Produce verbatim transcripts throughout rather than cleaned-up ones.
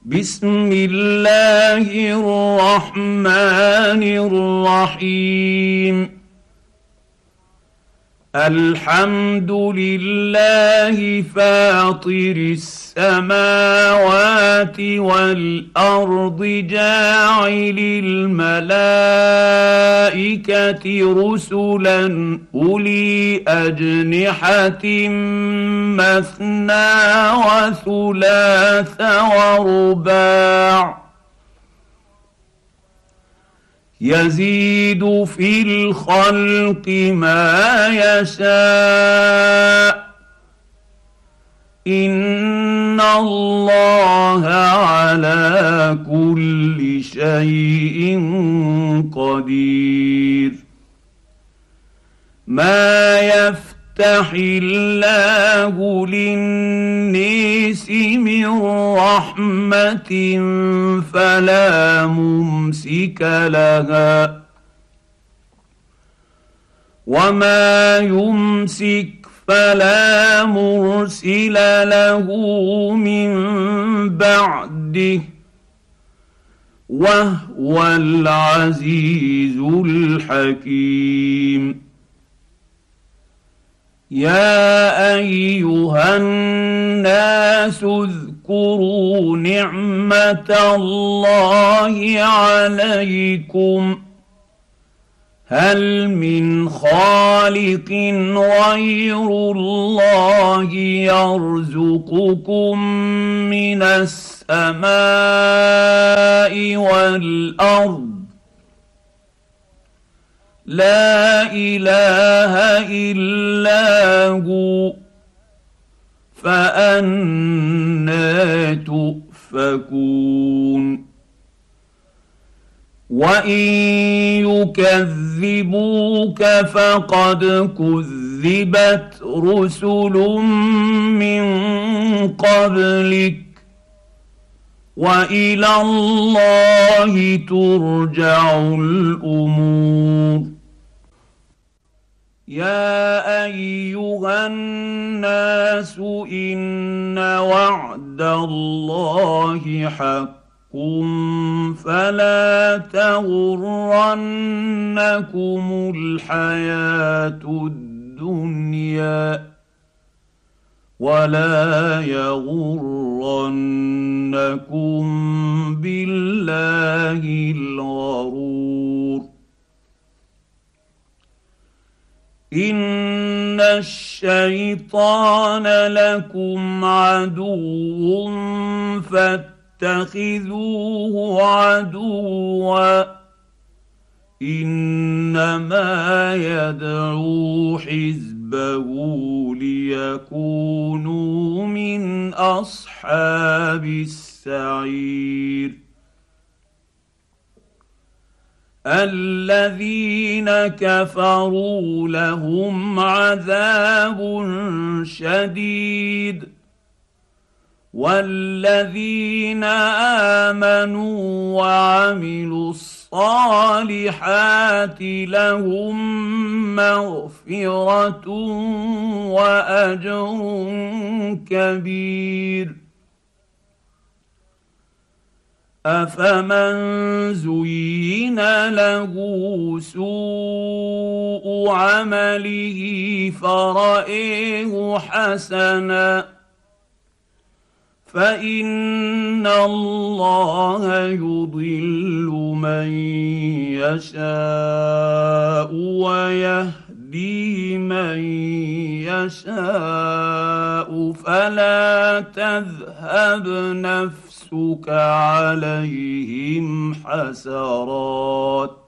بسم الله الرحمن الرحيم. الحمد لله فاطر السماوات والارض جاعل الملائكه رسلا اولي اجنحه مثنى وثلاث ورباع يزيد في الخلق ما يشاء ان الله على كل شيء قدير. ما يفتح الله للناس من رحمة فلا ممسك لها وما يمسك فلا مرسل له من بعده وهو العزيز الحكيم. يا ايها الناس اذكروا نعمه الله عليكم هل من خالق غير الله يرزقكم من السماء والارض لا اله الا هو فأنى تؤفكون. وإن يكذبوك فقد كذبت رسل من قبلك وإلى الله ترجع الأمور. يا ايها الناس ان وعد الله حق فلا تغرنكم الحياه الدنيا ولا يغرنكم بالله الغرور. ان الشيطان لكم عدو فاتخذوه عدوا انما يدعو حزبه ليكونوا من اصحاب السعير. الذين كفروا لهم عذاب شديد والذين امنوا وعملوا الصالحات لهم مغفرة واجر كبير. افمن زين له سوء عمله فرأيه حسنا فإن الله يضل من يشاء ويهدي من يشاء فلا تذهب نفسك عليهم حسرات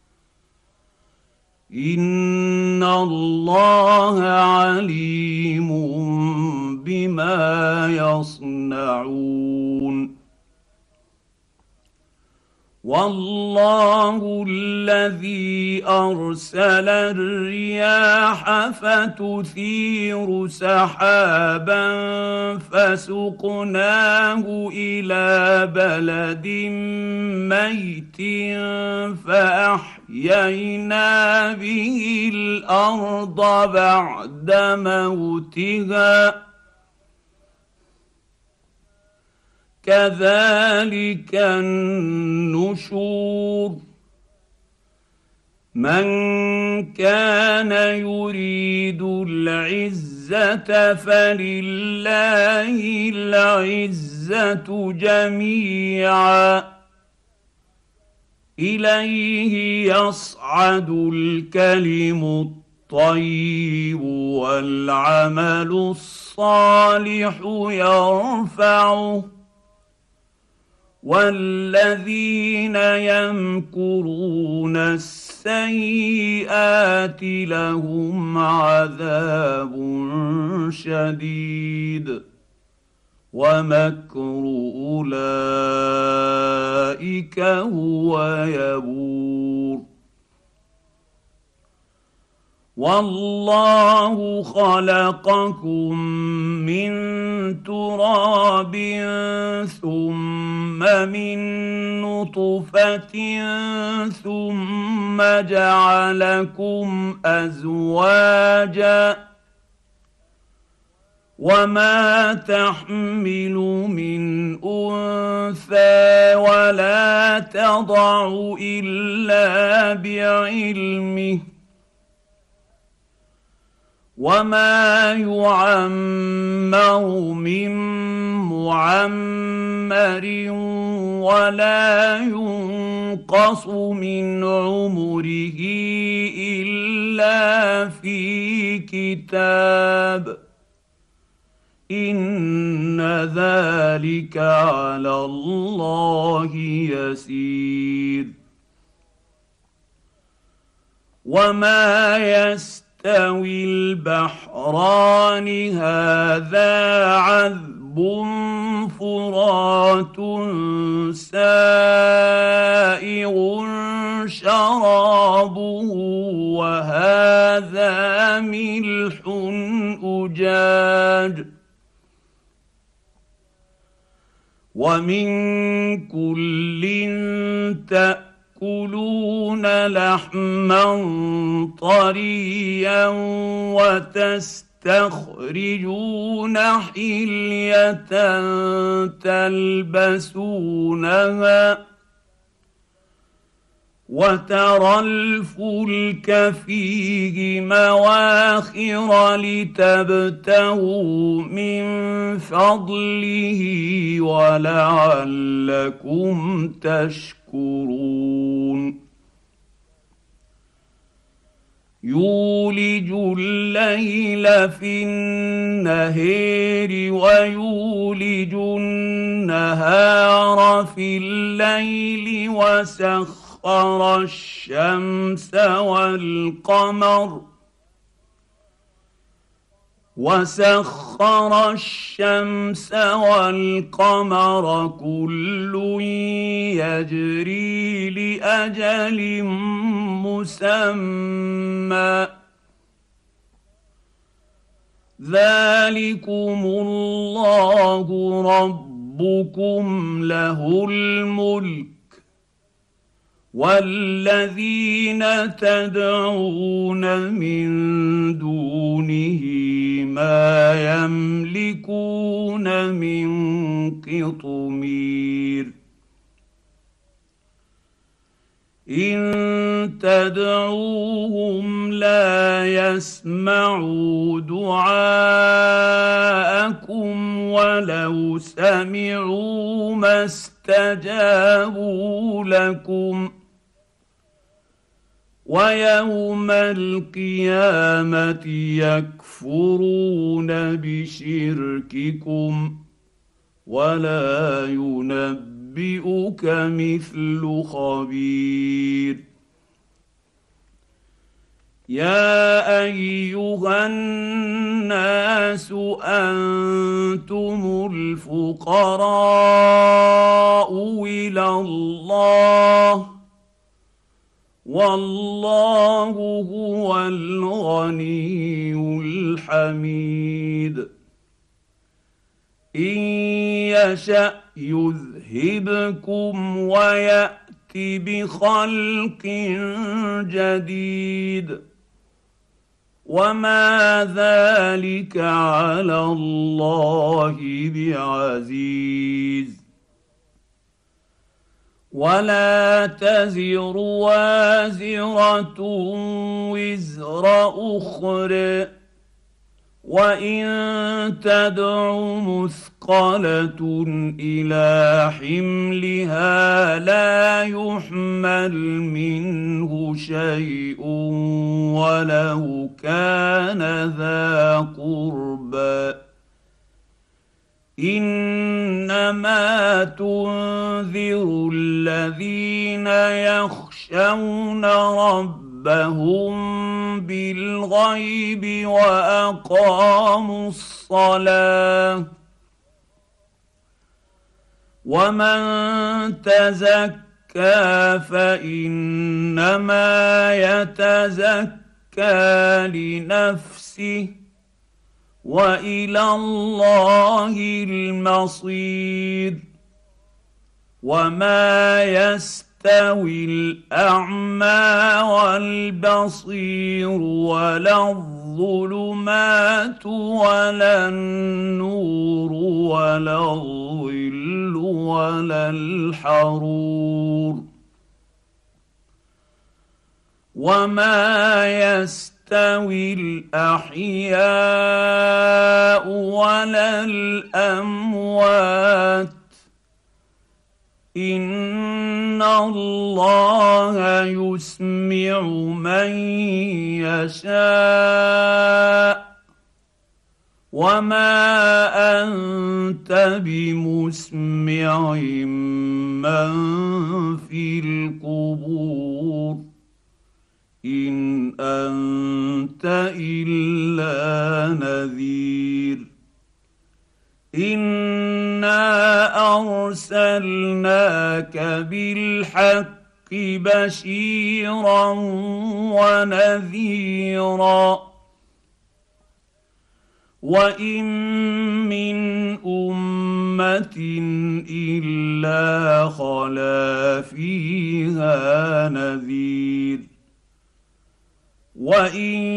ان الله عليم بما يصنعون. والله الذي ارسل الرياح فتثير سحابا فسقناه الى بلد ميت فاحيينا به الارض بعد موتها كذلك النشور. من كان يريد العزة فلله العزة جميعا، إليه يصعد الكلم الطيب والعمل الصالح يرفعه، والذين يمكرون السيئات لهم عذاب شديد، ومكر أولئك هو يبور. والله خلقكم من تراب ثم من نطفة ثم جعلكم أزواجا، وما تحمل من أنثى ولا تضع إلا بعلمه، وما يعمر من معمر ولا ينقص من عمره إلا في كتاب، إن ذلك على الله يسير. وما يستوي يستوي البحران هذا عذب فرات سائغ شرابه وهذا ملح أجاج، ومن كل تأكلون تأكلون لحما طريا وتستخرجون حلية تلبسونها، وترى الفلك فيه مواخر لتبتغوا من فضله ولعلكم تشكرون. يولج الليل في النهار ويولج النهار في الليل، وسخر الشمس والقمر وسخر الشمس والقمر كل يجري لأجل مسمى، ذلكم الله ربكم له الملك، والذين تدعون من دونه ما يملكون من قطمير. إن تدعوهم لا يسمعوا دعاءكم ولو سمعوا ما استجابوا لكم، ويوم القيامة يكفرون بشرككم ولا ينبئك مثل خبير. يا أيها الناس أنتم الفقراء إلى الله والله هو الغني الحميد. إن يشأ يذهبكم ويأت بخلق جديد، وما ذلك على الله بعزيز. ولا تزر وازره وزر اخرى، وان تدع مثقله الى حملها لا يحمل منه شيء ولو كان ذا قربى. انما تنذر الذين يخشون ربهم بالغيب واقاموا الصلاه. ومن تزكى فانما يتزكى لنفسه والى الله المصير. وما يستوي الاعمى والبصير ولا الظلمات ولا النور ولا الظل ولا الحرور. وما يستوي يستوي الاحياء ولا الاموات ان الله يسمع من يشاء وما انت بمسمع من في القبور ان انت الا نذير. انا ارسلناك بالحق بشيرا ونذيرا وان من امه الا خلا فيها نذير. وان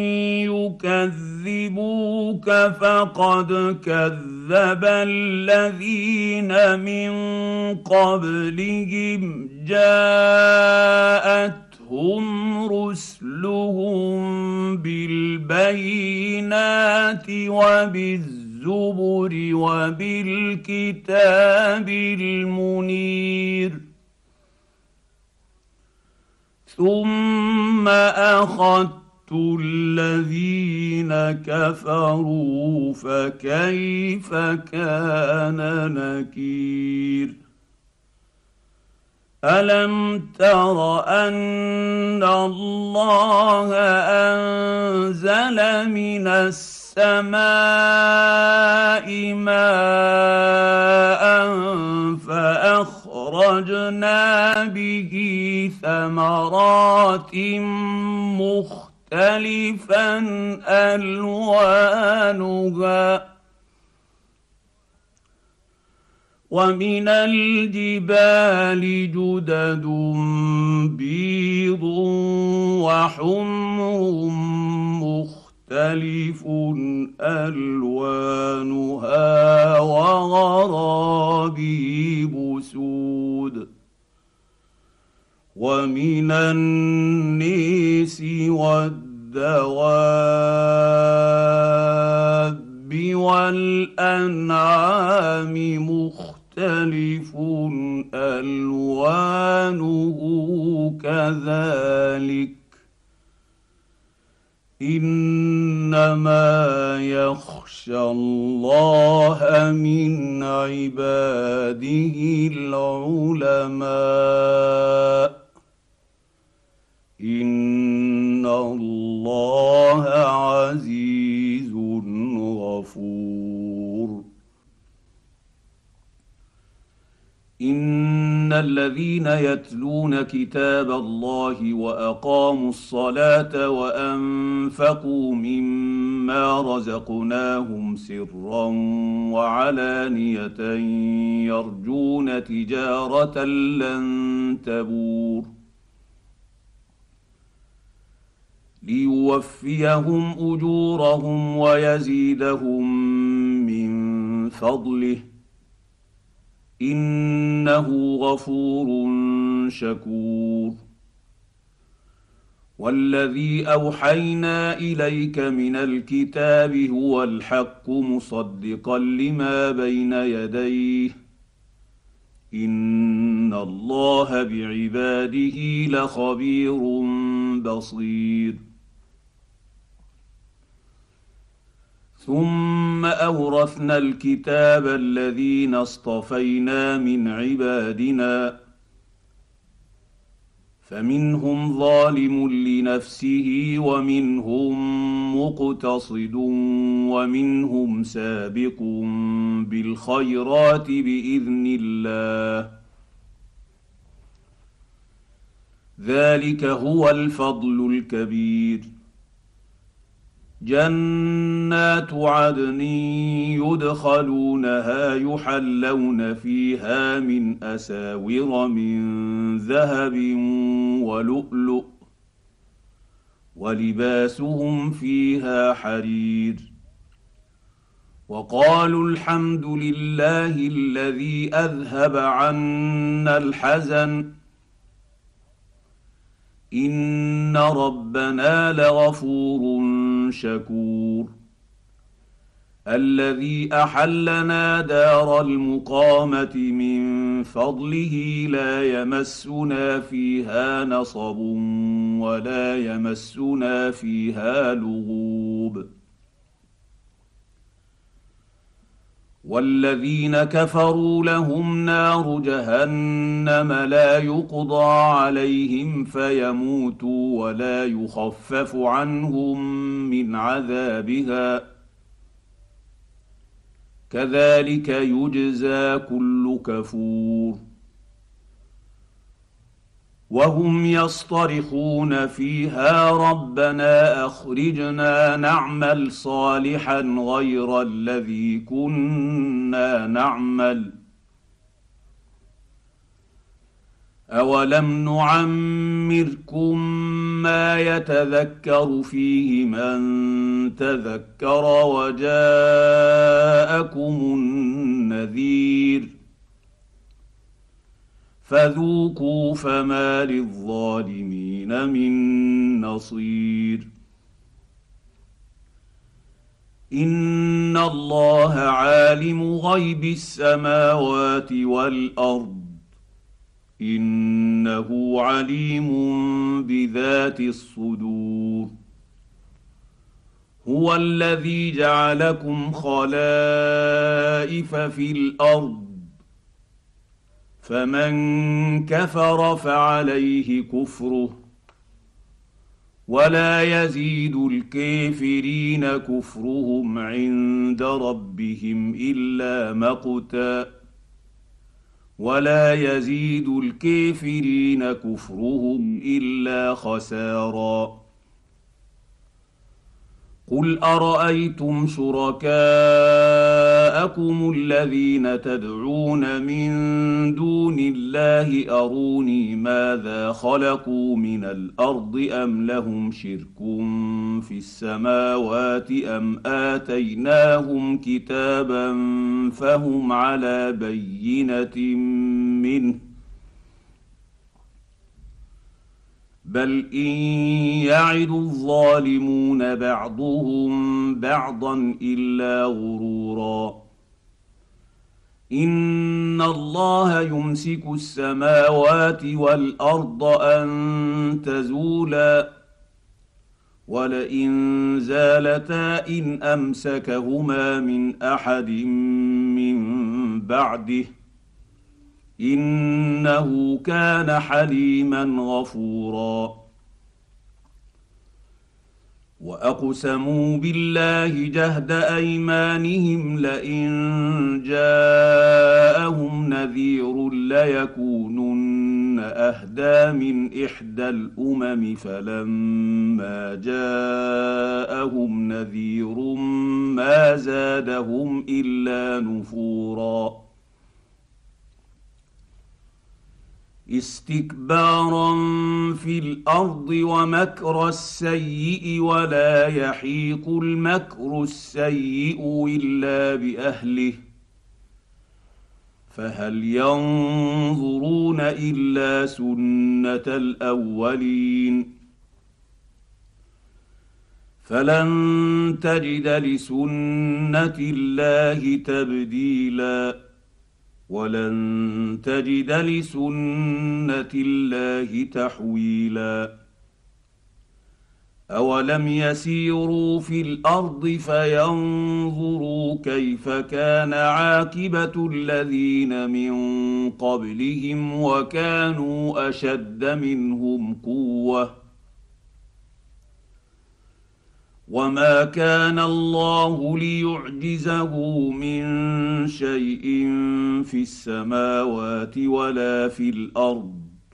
يكذبوك فقد كذب الذين من قبلهم جاءتهم رسلهم بالبينات وبالزبر وبالكتاب المنير ثم اخذت الذين كفروا فكيف كان نكير. الم تر ان الله انزل من السماء ماء فاخرجنا به ثمرات مختلفة مختلفا الوانها ومن الجبال جدد بيض وحمر مختلف الوانها وغرابيب سود ومن النيس والدواب والأنعام مختلف ألوانه كذلك إنما يخشى الله من عباده العلماء إن الله عزيز غفور. إن الذين يتلون كتاب الله وأقاموا الصلاة وأنفقوا مما رزقناهم سرا وعلانية يرجون تجارة لن تبور ليوفيهم أجورهم ويزيدهم من فضله إنه غفور شكور والذي اوحينا اليك من الكتاب هو الحق مصدقا لما بين يديه ان الله بعباده لخبير بصير ثم اورثنا الكتاب الذين اصطفينا من عبادنا فمنهم ظالم لنفسه ومنهم مقتصد ومنهم سابق بالخيرات باذن الله ذلك هو الفضل الكبير جنات عدن يدخلونها يحلون فيها من اساور من ذهب ولؤلؤ ولباسهم فيها حرير وقالوا الحمد لله الذي اذهب عنا الحزن ان ربنا لغفور شكور الذي احلنا دار المقامه من فضله لا يمسنا فيها نصب ولا يمسنا فيها لغوب والذين كفروا لهم نار جهنم لا يقضى عليهم فيموتوا ولا يخفف عنهم من عذابها كذلك يجزى كل كفور وهم يصطرخون فيها ربنا اخرجنا نعمل صالحا غير الذي كنا نعمل اولم نعمركم ما يتذكر فيه من تذكر وجاءكم النذير فذوقوا فما للظالمين من نصير ان الله عالم غيب السماوات والارض انه عليم بذات الصدور هو الذي جعلكم خلائف في الارض فمن كفر فعليه كفره ولا يزيد الكافرين كفرهم عند ربهم الا مقتا ولا يزيد الكافرين كفرهم الا خسارا قل ارايتم شركاءكم الذين تدعون من دون الله اروني ماذا خلقوا من الارض ام لهم شرك في السماوات ام اتيناهم كتابا فهم على بينه منه بل ان يعد الظالمون بعضهم بعضا الا غرورا ان الله يمسك السماوات والارض ان تزولا ولئن زالتا ان امسكهما من احد من بعده انه كان حليما غفورا واقسموا بالله جهد ايمانهم لئن جاءهم نذير ليكونن اهدى من احدى الامم فلما جاءهم نذير ما زادهم الا نفورا استكبارا في الارض ومكر السيئ ولا يحيق المكر السيئ الا باهله فهل ينظرون الا سنه الاولين فلن تجد لسنه الله تبديلا ولن تجد لسنه الله تحويلا اولم يسيروا في الارض فينظروا كيف كان عاقبه الذين من قبلهم وكانوا اشد منهم قوه وما كان الله ليعجزه من شيء في السماوات ولا في الارض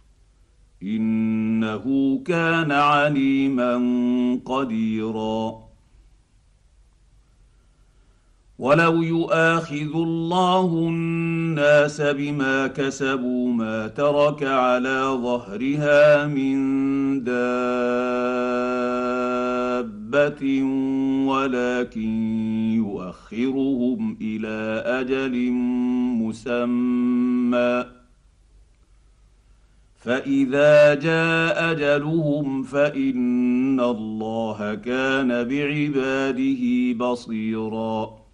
انه كان عليما قديرا ولو يؤاخذ الله الناس بما كسبوا ما ترك على ظهرها من دابة ولكن يؤخرهم إلى أجل مسمى فإذا جاء أجلهم فإن الله كان بعباده بصيرا